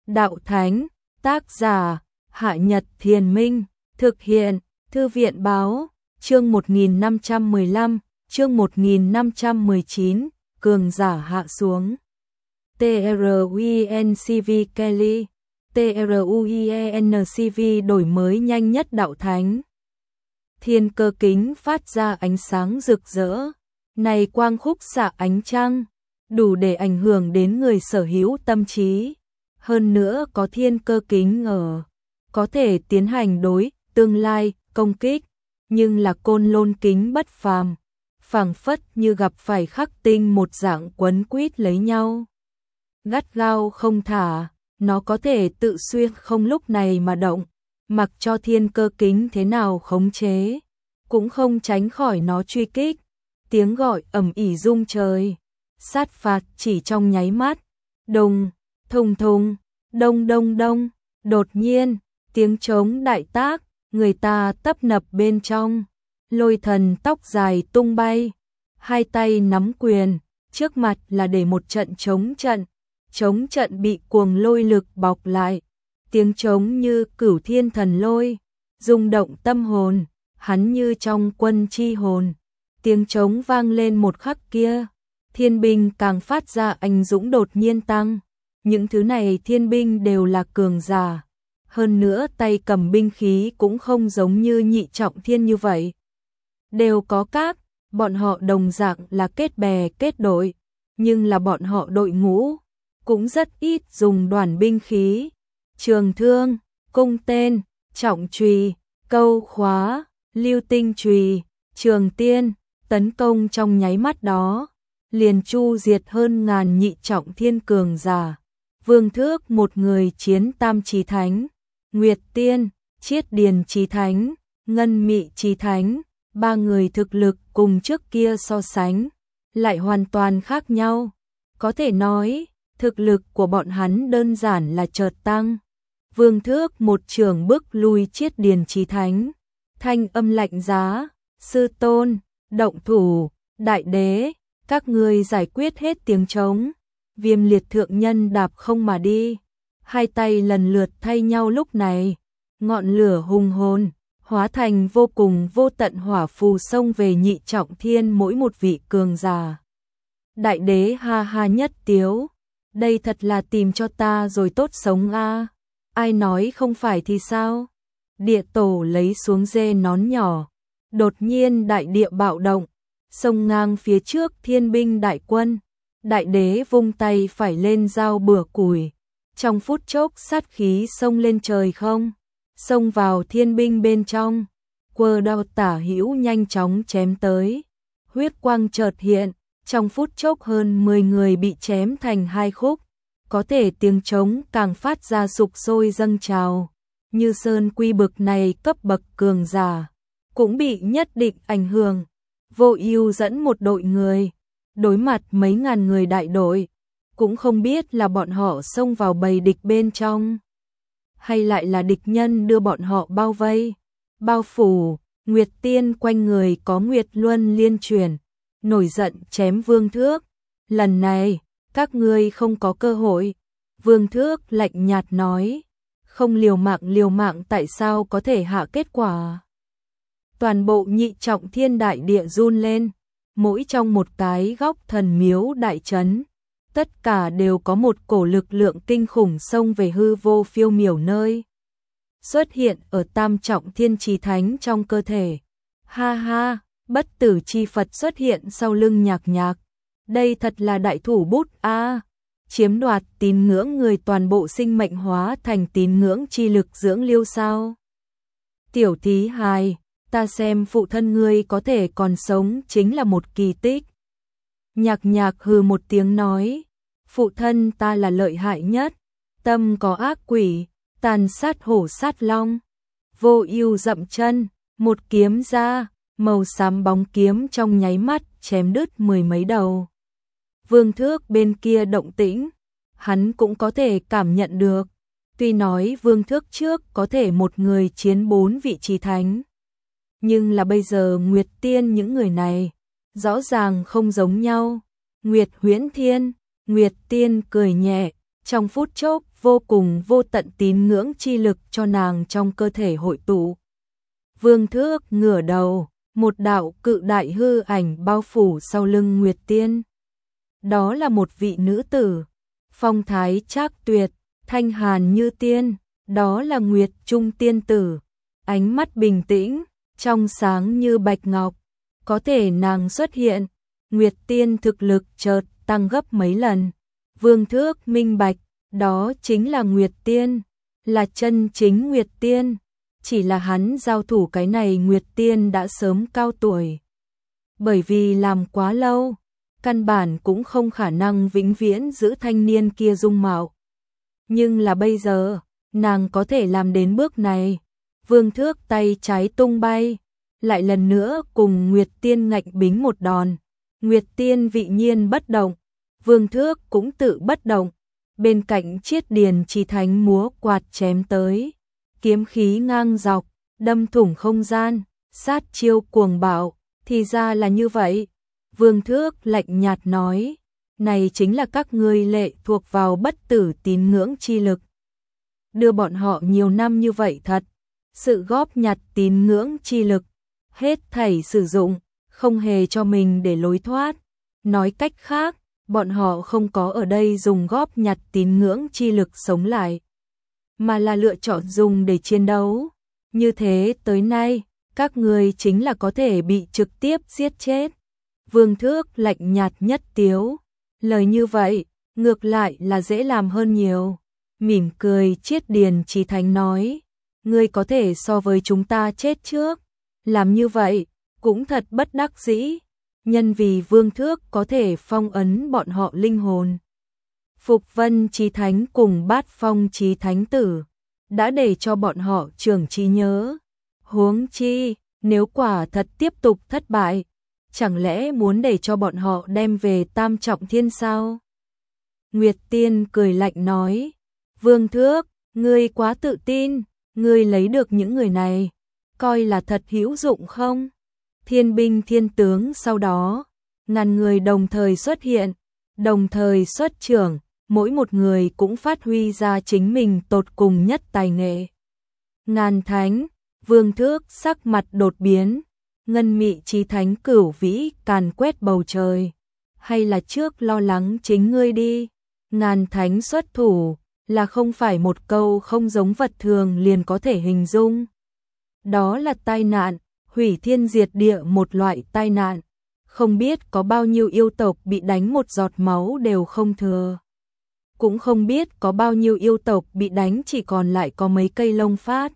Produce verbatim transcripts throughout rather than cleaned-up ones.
đạo thánh, tác giả, Hạ Nhật Thiền Minh, thực hiện, Thư viện Báo, chương một nghìn năm trăm mười lăm, chương một nghìn năm trăm mười chín, cường giả hạ xuống. TRUENCV Kelly, TRUENCV đổi mới nhanh nhất đạo thánh. Thiên cơ kính phát ra ánh sáng rực rỡ, này quang khúc xạ ánh trăng, đủ để ảnh hưởng đến người sở hữu tâm trí. Hơn nữa có thiên cơ kính ở, có thể tiến hành đối, tương lai, công kích, nhưng là côn lôn kính bất phàm, phảng phất như gặp phải khắc tinh một dạng quấn quýt lấy nhau. Gắt gao không thả, nó có thể tự xuyên không lúc này mà động, mặc cho thiên cơ kính thế nào khống chế, cũng không tránh khỏi nó truy kích. Tiếng gọi ầm ĩ rung trời, sát phạt chỉ trong nháy mắt. Đùng, thùng thùng, đông đông đông, đột nhiên, tiếng trống đại tác, người ta tấp nập bên trong. Lôi thần tóc dài tung bay, hai tay nắm quyền, trước mặt là để một trận chống trận. Chống trận bị cuồng lôi lực bọc lại, tiếng trống như cửu thiên thần lôi, rung động tâm hồn, hắn như trong quân chi hồn. Tiếng trống vang lên một khắc kia, thiên binh càng phát ra anh dũng đột nhiên tăng. Những thứ này thiên binh đều là cường giả, hơn nữa tay cầm binh khí cũng không giống như nhị trọng thiên như vậy. Đều có các, bọn họ đồng dạng là kết bè kết đội, nhưng là bọn họ đội ngũ cũng rất ít dùng đoàn binh khí, trường thương, cung tên, trọng chùy, câu khóa, lưu tinh chùy, trường tiên, tấn công trong nháy mắt đó, liền chu diệt hơn ngàn nhị trọng thiên cường giả. Vương Thước một người chiến tam chí thánh, Nguyệt Tiên, Chiết Điền chí thánh, Ngân Mị chí thánh, ba người thực lực cùng trước kia so sánh, lại hoàn toàn khác nhau. Có thể nói, thực lực của bọn hắn đơn giản là chợt tăng. Vương Thước một trường bước lui Chiết Điền chí thánh, thanh âm lạnh giá, sư tôn, động thủ, đại đế, các ngươi giải quyết hết tiếng trống. Viêm liệt thượng nhân đạp không mà đi, hai tay lần lượt thay nhau lúc này, ngọn lửa hùng hồn, hóa thành vô cùng vô tận hỏa phù xông về nhị trọng thiên mỗi một vị cường giả. Đại đế ha ha nhất tiếu, đây thật là tìm cho ta rồi tốt sống a. Ai nói không phải thì sao? Địa tổ lấy xuống dê nón nhỏ, đột nhiên đại địa bạo động, xông ngang phía trước thiên binh đại quân. Đại đế vung tay phải lên dao bửa củi, trong phút chốc sát khí xông lên trời không, xông vào thiên binh bên trong, quơ đao tả hữu nhanh chóng chém tới, huyết quang chợt hiện, trong phút chốc hơn mười người bị chém thành hai khúc, có thể tiếng trống càng phát ra sục sôi dâng trào, như sơn quy bực này cấp bậc cường giả, cũng bị nhất định ảnh hưởng. Vô Ưu dẫn một đội người, đối mặt mấy ngàn người đại đội, cũng không biết là bọn họ xông vào bầy địch bên trong, hay lại là địch nhân đưa bọn họ bao vây, bao phủ. Nguyệt Tiên quanh người có Nguyệt Luân liên chuyển, nổi giận chém Vương Thước. Lần này, các ngươi không có cơ hội. Vương Thước lạnh nhạt nói, không liều mạng liều mạng tại sao có thể hạ kết quả. Toàn bộ nhị trọng thiên đại địa run lên. Mỗi trong một cái góc thần miếu đại trấn, tất cả đều có một cổ lực lượng kinh khủng xông về hư vô phiêu miểu nơi. Xuất hiện ở tam trọng thiên chí thánh trong cơ thể. Ha ha, bất tử chi Phật xuất hiện sau lưng Nhạc Nhạc. Đây thật là đại thủ bút a, chiếm đoạt tín ngưỡng người toàn bộ sinh mệnh hóa thành tín ngưỡng chi lực dưỡng liêu sao. Tiểu thí hài, ta xem phụ thân ngươi có thể còn sống chính là một kỳ tích. Nhạc Nhạc hừ một tiếng nói, phụ thân ta là lợi hại nhất, tâm có ác quỷ, tàn sát hổ sát long. Vô Ưu dậm chân, một kiếm ra, màu xám bóng kiếm trong nháy mắt chém đứt mười mấy đầu. Vương Thước bên kia động tĩnh, hắn cũng có thể cảm nhận được, tuy nói Vương Thước trước có thể một người chiến bốn vị chí thánh, nhưng là bây giờ Nguyệt Tiên những người này, rõ ràng không giống nhau. Nguyệt Huyễn Thiên, Nguyệt Tiên cười nhẹ, trong phút chốc vô cùng vô tận tín ngưỡng chi lực cho nàng trong cơ thể hội tụ. Vương Thước ngửa đầu, một đạo cự đại hư ảnh bao phủ sau lưng Nguyệt Tiên. Đó là một vị nữ tử, phong thái trác tuyệt, thanh hàn như tiên, đó là Nguyệt Trung tiên tử, ánh mắt bình tĩnh, trong sáng như bạch ngọc. Có thể nàng xuất hiện, Nguyệt Tiên thực lực chợt tăng gấp mấy lần. Vương Thước minh bạch, đó chính là Nguyệt Tiên, là chân chính Nguyệt Tiên. Chỉ là hắn giao thủ cái này Nguyệt Tiên đã sớm cao tuổi. Bởi vì làm quá lâu, căn bản cũng không khả năng vĩnh viễn giữ thanh niên kia dung mạo. Nhưng là bây giờ, nàng có thể làm đến bước này. Vương Thước tay trái tung bay, lại lần nữa cùng Nguyệt Tiên ngạnh bính một đòn. Nguyệt Tiên vị nhiên bất động, Vương Thước cũng tự bất động. Bên cạnh Chiết Điền Chi Thánh múa quạt chém tới, kiếm khí ngang dọc, đâm thủng không gian, sát chiêu cuồng bạo, thì ra là như vậy. Vương Thước lạnh nhạt nói, này chính là các ngươi lệ thuộc vào bất tử tín ngưỡng chi lực. Đưa bọn họ nhiều năm như vậy thật, sự góp nhặt tín ngưỡng chi lực, hết thảy sử dụng, không hề cho mình để lối thoát. Nói cách khác, bọn họ không có ở đây dùng góp nhặt tín ngưỡng chi lực sống lại, mà là lựa chọn dùng để chiến đấu. Như thế tới nay, các ngươi chính là có thể bị trực tiếp giết chết. Vương Thước lạnh nhạt nhất tiếu, lời như vậy, ngược lại là dễ làm hơn nhiều. Mỉm cười Chiết Điền Chi Thánh nói, ngươi có thể so với chúng ta chết trước. Làm như vậy, cũng thật bất đắc dĩ, nhân vì Vương Thước có thể phong ấn bọn họ linh hồn. Phục Vân Chí Thánh cùng Bát Phong Chí Thánh tử đã để cho bọn họ trưởng trí nhớ. Huống chi, nếu quả thật tiếp tục thất bại, chẳng lẽ muốn để cho bọn họ đem về Tam Trọng Thiên sao? Nguyệt Tiên cười lạnh nói, Vương Thước, ngươi quá tự tin, ngươi lấy được những người này, coi là thật hữu dụng không? Thiên binh thiên tướng sau đó, ngàn người đồng thời xuất hiện, đồng thời xuất trưởng, mỗi một người cũng phát huy ra chính mình tột cùng nhất tài nghệ. Ngàn thánh, Vương Thước sắc mặt đột biến, ngân mị chí thánh cửu vĩ càn quét bầu trời. Hay là trước lo lắng chính ngươi đi, ngàn thánh xuất thủ, là không phải một câu không giống vật thường liền có thể hình dung. Đó là tai nạn, hủy thiên diệt địa một loại tai nạn. Không biết có bao nhiêu yêu tộc bị đánh một giọt máu đều không thừa. Cũng không biết có bao nhiêu yêu tộc bị đánh chỉ còn lại có mấy cây lông phát.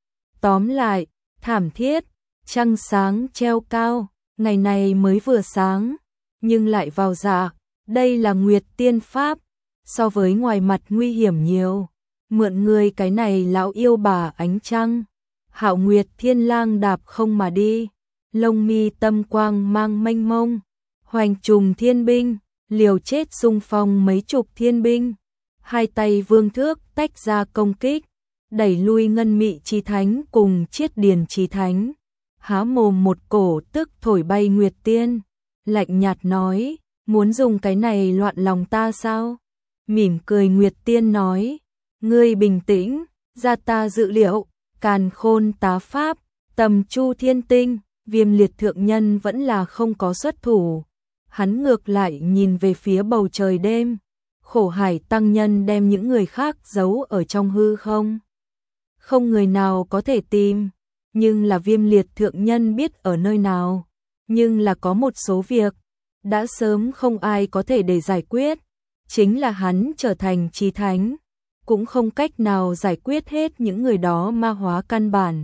Tóm lại, thảm thiết, trăng sáng treo cao, ngày này mới vừa sáng, nhưng lại vào dạ, đây là Nguyệt Tiên Pháp, so với ngoài mặt nguy hiểm nhiều. Mượn người cái này lão yêu bà ánh trăng, Hạo Nguyệt Thiên Lang đạp không mà đi, lông mi tâm quang mang mênh mông, hoành trùng thiên binh, liều chết xung phong mấy chục thiên binh. Hai tay Vương Thước tách ra công kích, đẩy lui ngân mị chí thánh cùng Chiết Điền Chí Thánh. Há mồm một cổ tức thổi bay Nguyệt Tiên, lạnh nhạt nói, muốn dùng cái này loạn lòng ta sao? Mỉm cười Nguyệt Tiên nói, ngươi bình tĩnh, ra ta dự liệu, càn khôn tá pháp, tầm chu thiên tinh, Viêm Liệt thượng nhân vẫn là không có xuất thủ. Hắn ngược lại nhìn về phía bầu trời đêm, Khổ Hải tăng nhân đem những người khác giấu ở trong hư không. Không người nào có thể tìm, nhưng là Viêm Liệt thượng nhân biết ở nơi nào, nhưng là có một số việc đã sớm không ai có thể để giải quyết, chính là hắn trở thành chí thánh, cũng không cách nào giải quyết hết những người đó ma hóa căn bản.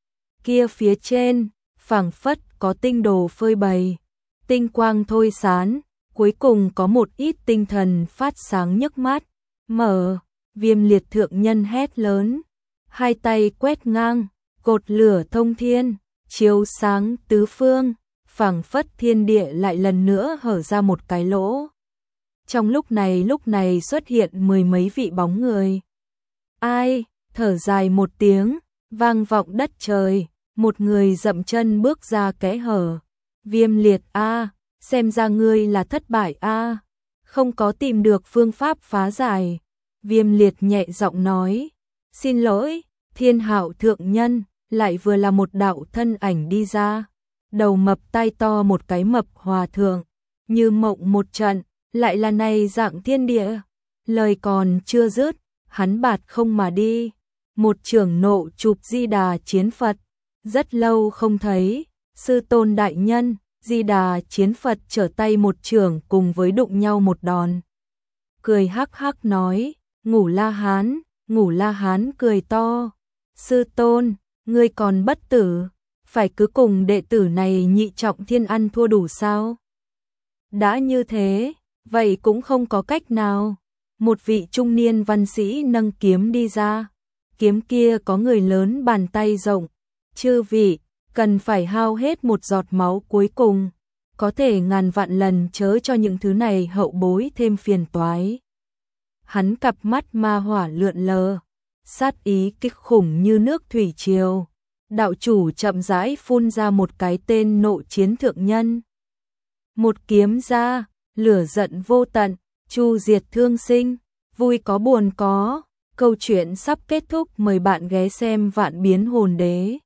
Kia phía trên, phảng phất có tinh đồ phơi bày, tinh quang thôi sán, cuối cùng có một ít tinh thần phát sáng nhức mắt. Mở, Viêm Liệt thượng nhân hét lớn, hai tay quét ngang, cột lửa thông thiên, chiếu sáng tứ phương, phảng phất thiên địa lại lần nữa hở ra một cái lỗ. Trong lúc này lúc này xuất hiện mười mấy vị bóng người. Ai, thở dài một tiếng, vang vọng đất trời, một người dậm chân bước ra kẽ hở. Viêm Liệt a, xem ra ngươi là thất bại a, không có tìm được phương pháp phá giải. Viêm liệt nhẹ giọng nói, xin lỗi, Thiên Hạo thượng nhân, lại vừa là một đạo thân ảnh đi ra. Đầu mập tai to một cái mập hòa thượng, như mộng một trận, lại là này dạng thiên địa. Lời còn chưa dứt, hắn bạt không mà đi. Một trưởng nộ chụp Di Đà chiến Phật, rất lâu không thấy, sư tôn đại nhân, Di Đà chiến Phật trở tay một trưởng cùng với đụng nhau một đòn. Cười hắc hắc nói, Ngũ La Hán, Ngũ La Hán cười to, sư tôn, ngươi còn bất tử, phải cứ cùng đệ tử này nhị trọng thiên ăn thua đủ sao? Đã như thế, vậy cũng không có cách nào. Một vị trung niên văn sĩ nâng kiếm đi ra, kiếm kia có người lớn bàn tay rộng, chư vị, cần phải hao hết một giọt máu cuối cùng, có thể ngàn vạn lần chớ cho những thứ này hậu bối thêm phiền toái. Hắn cặp mắt ma hỏa lượn lờ, sát ý kích khủng như nước thủy triều. Đạo chủ chậm rãi phun ra một cái tên nộ chiến thượng nhân. Một kiếm ra, lửa giận vô tận, chu diệt thương sinh, vui có buồn có. Câu chuyện sắp kết thúc, mời bạn ghé xem Vạn Biến Hồn Đế.